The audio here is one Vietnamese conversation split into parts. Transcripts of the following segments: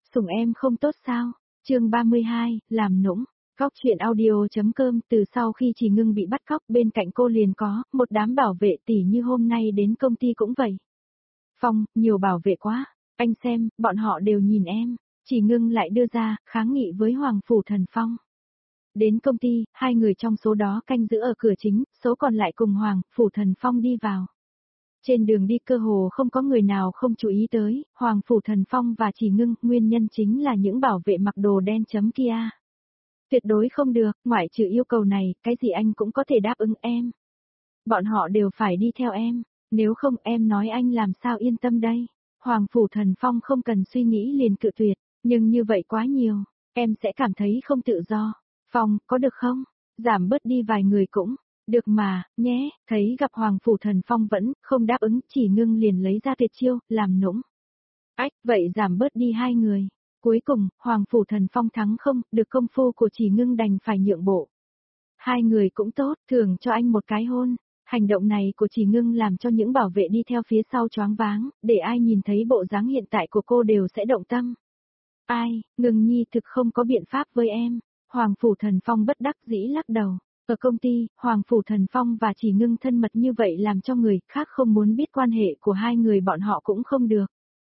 Sủng em không tốt sao? Chương 32, làm nũng. Góc truyện audio.com. Từ sau khi Chỉ Ngưng bị bắt cóc, bên cạnh cô liền có một đám bảo vệ, tỉ như hôm nay đến công ty cũng vậy. Phong, nhiều bảo vệ quá, anh xem, bọn họ đều nhìn em. Chỉ Ngưng lại đưa ra kháng nghị với Hoàng Phủ Thần Phong. Đến công ty, hai người trong số đó canh giữ ở cửa chính, số còn lại cùng Hoàng Phủ Thần Phong đi vào. Trên đường đi cơ hồ không có người nào không chú ý tới, Hoàng Phủ Thần Phong và Chỉ Ngưng, nguyên nhân chính là những bảo vệ mặc đồ đen chấm kia. Tuyệt đối không được, ngoại trừ yêu cầu này, cái gì anh cũng có thể đáp ứng em. Bọn họ đều phải đi theo em, nếu không em nói anh làm sao yên tâm đây. Hoàng Phủ Thần Phong không cần suy nghĩ liền cự tuyệt, nhưng như vậy quá nhiều, em sẽ cảm thấy không tự do. Phong, có được không? Giảm bớt đi vài người cũng. Được mà, nhé, thấy gặp Hoàng Phủ Thần Phong vẫn không đáp ứng, Chỉ Ngưng liền lấy ra tuyệt chiêu, làm nũng. Ách, vậy giảm bớt đi hai người. Cuối cùng, Hoàng Phủ Thần Phong thắng không, được công phu của Chỉ Ngưng đành phải nhượng bộ. Hai người cũng tốt, thưởng cho anh một cái hôn. Hành động này của Chỉ Ngưng làm cho những bảo vệ đi theo phía sau choáng váng, để ai nhìn thấy bộ dáng hiện tại của cô đều sẽ động tâm. Ai, Ngưng Nhi thực không có biện pháp với em. Hoàng Phủ Thần Phong bất đắc dĩ lắc đầu. Ở công ty, Hoàng Phủ Thần Phong và Chỉ Ngưng thân mật như vậy làm cho người khác không muốn biết quan hệ của hai người bọn họ cũng không được.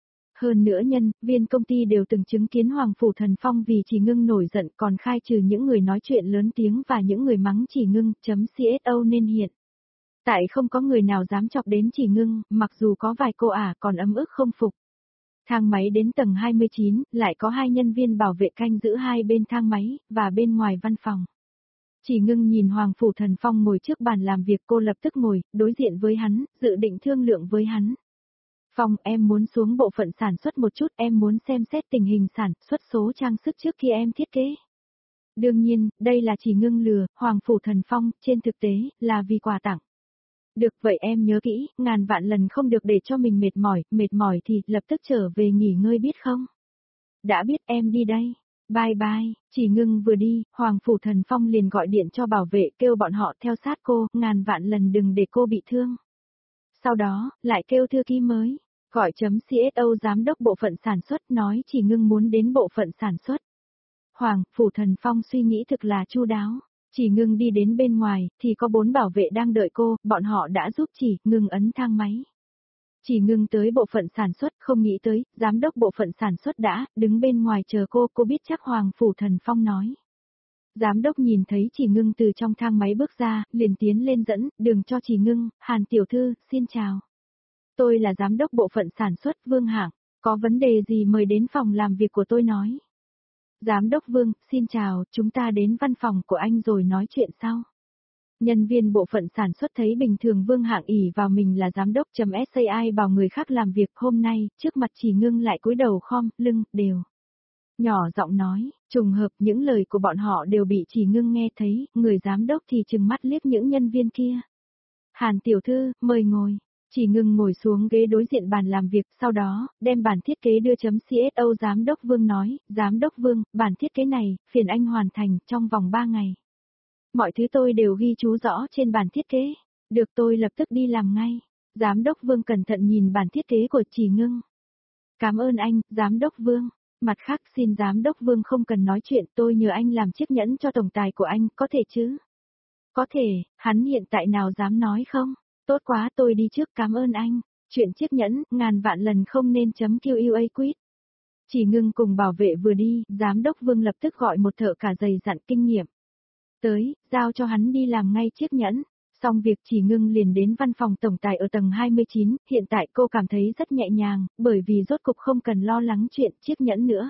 Hơn nữa nhân viên công ty đều từng chứng kiến Hoàng Phủ Thần Phong vì Chỉ Ngưng nổi giận, còn khai trừ những người nói chuyện lớn tiếng và những người mắng Chỉ Ngưng, .cso nên hiện. Tại không có người nào dám chọc đến Chỉ Ngưng, mặc dù có vài cô ả còn ấm ức không phục. Thang máy đến tầng 29, lại có hai nhân viên bảo vệ canh giữ hai bên thang máy, và bên ngoài văn phòng. Chỉ Ngưng nhìn Hoàng Phủ Thần Phong ngồi trước bàn làm việc, cô lập tức ngồi, đối diện với hắn, dự định thương lượng với hắn. Phong, em muốn xuống bộ phận sản xuất một chút, em muốn xem xét tình hình sản xuất số trang sức trước khi em thiết kế. Đương nhiên, đây là Chỉ Ngưng lừa Hoàng Phủ Thần Phong, trên thực tế, là vì quà tặng. Được vậy em nhớ kỹ, ngàn vạn lần không được để cho mình mệt mỏi thì lập tức trở về nghỉ ngơi biết không? Đã biết, em đi đây. Bye bye. Chỉ Ngưng vừa đi, Hoàng Phủ Thần Phong liền gọi điện cho bảo vệ kêu bọn họ theo sát cô, ngàn vạn lần đừng để cô bị thương. Sau đó, lại kêu thư ký mới, gọi .cso giám đốc bộ phận sản xuất, nói Chỉ Ngưng muốn đến bộ phận sản xuất. Hoàng Phủ Thần Phong suy nghĩ thực là chu đáo. Chỉ Ngưng đi đến bên ngoài, thì có 4 bảo vệ đang đợi cô, bọn họ đã giúp Chỉ Ngưng ấn thang máy. Chỉ Ngưng tới bộ phận sản xuất, không nghĩ tới, giám đốc bộ phận sản xuất đã đứng bên ngoài chờ cô biết chắc Hoàng Phủ Thần Phong nói. Giám đốc nhìn thấy Chỉ Ngưng từ trong thang máy bước ra, liền tiến lên dẫn đường cho Chỉ Ngưng. Hàn tiểu thư, xin chào. Tôi là giám đốc bộ phận sản xuất Vương Hạng, có vấn đề gì mời đến phòng làm việc của tôi nói. Giám đốc Vương, xin chào, chúng ta đến văn phòng của anh rồi nói chuyện sau. Nhân viên bộ phận sản xuất thấy bình thường Vương Hạng ỷ vào mình là giám đốc .sai bảo người khác làm việc, hôm nay, trước mặt Chỉ Ngưng lại cúi đầu khom lưng, đều. Nhỏ giọng nói, trùng hợp những lời của bọn họ đều bị Chỉ Ngưng nghe thấy, người giám đốc thì trừng mắt liếc những nhân viên kia. Hàn tiểu thư, mời ngồi. Chỉ Ngưng ngồi xuống ghế đối diện bàn làm việc, sau đó, đem bản thiết kế đưa .cso giám đốc Vương nói, giám đốc Vương, bản thiết kế này, phiền anh hoàn thành, trong vòng 3 ngày. Mọi thứ tôi đều ghi chú rõ trên bản thiết kế. Được, tôi lập tức đi làm ngay. Giám đốc Vương cẩn thận nhìn bản thiết kế của Chỉ Ngưng. Cảm ơn anh, giám đốc Vương. Mặt khác xin giám đốc Vương không cần nói chuyện, tôi nhờ anh làm chiếc nhẫn cho tổng tài của anh, có thể chứ? Có thể, hắn hiện tại nào dám nói không? Tốt quá, tôi đi trước, cảm ơn anh. Chuyện chiếc nhẫn, ngàn vạn lần không nên .QA quýt. Chỉ Ngưng cùng bảo vệ vừa đi, giám đốc Vương lập tức gọi một thợ cả dày dặn kinh nghiệm. Tới, giao cho hắn đi làm ngay chiếc nhẫn. Xong việc Chỉ Ngưng liền đến văn phòng tổng tài ở tầng 29, hiện tại cô cảm thấy rất nhẹ nhàng, bởi vì rốt cục không cần lo lắng chuyện chiếc nhẫn nữa.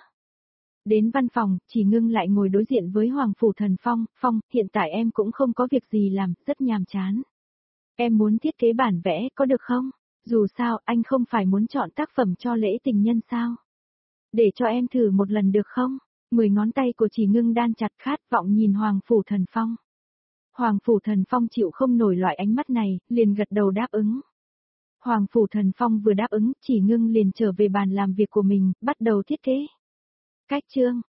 Đến văn phòng, Chỉ Ngưng lại ngồi đối diện với Hoàng Phủ Thần Phong, Phong, hiện tại em cũng không có việc gì làm, rất nhàm chán. Em muốn thiết kế bản vẽ, có được không? Dù sao, anh không phải muốn chọn tác phẩm cho lễ tình nhân sao? Để cho em thử một lần được không? 10 ngón tay của Chỉ Ngưng đan chặt, khát vọng nhìn Hoàng Phủ Thần Phong. Hoàng Phủ Thần Phong chịu không nổi loại ánh mắt này, liền gật đầu đáp ứng. Hoàng Phủ Thần Phong vừa đáp ứng, Chỉ Ngưng liền trở về bàn làm việc của mình, bắt đầu thiết kế. Cách chương,